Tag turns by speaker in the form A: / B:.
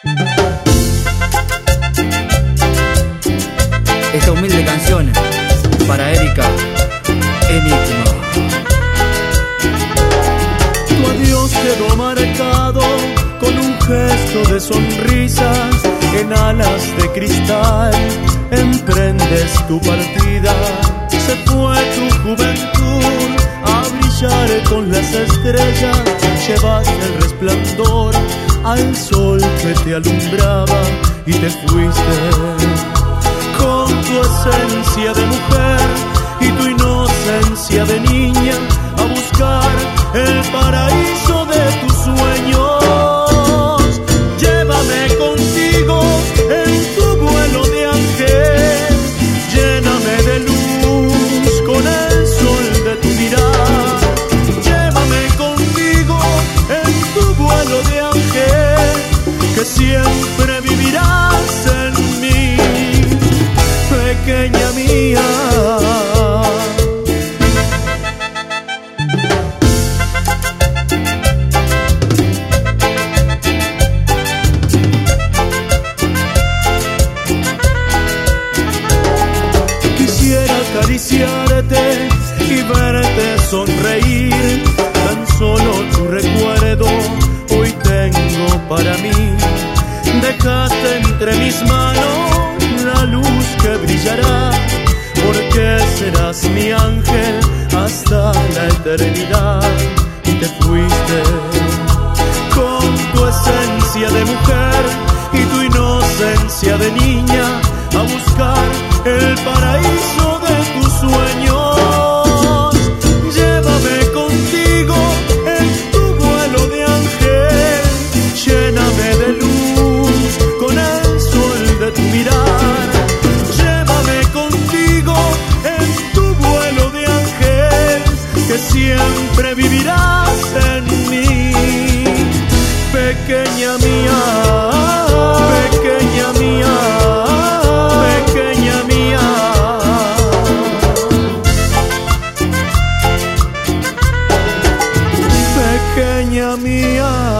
A: Esta humilde canción para Erika Enigma.
B: Tu adiós quedó marcado con un gesto de sonrisas. En alas de cristal emprendes tu partida. Se fue tu juventud a brillar con las estrellas. Llevaste el resplandor al sol que te alumbraba y te fuiste con tu esencia de mujer y tu inocencia de niña a buscar el paraíso de tus sueños. Llévame contigo en tu vuelo de ángel, lléname de luz con el sol de tu mirada. Llévame contigo en tu vuelo de ángel, que siempre vivirás en mí, pequeña mía. Acariciarte y verte sonreír, tan solo tu recuerdo hoy tengo para mí. Dejaste entre mis manos la luz que brillará, porque serás mi ángel hasta la eternidad. Y te fuiste con tu esencia de mujer y tu inocencia de niña a buscar el paraíso de tus sueños. Llévame contigo en tu vuelo de ángel, lléname de luz con el sol de tu mirar. Llévame contigo en tu vuelo de ángel, que siempre vivirás en mí, pequeña mía, pequeña mía. Pequeña mía.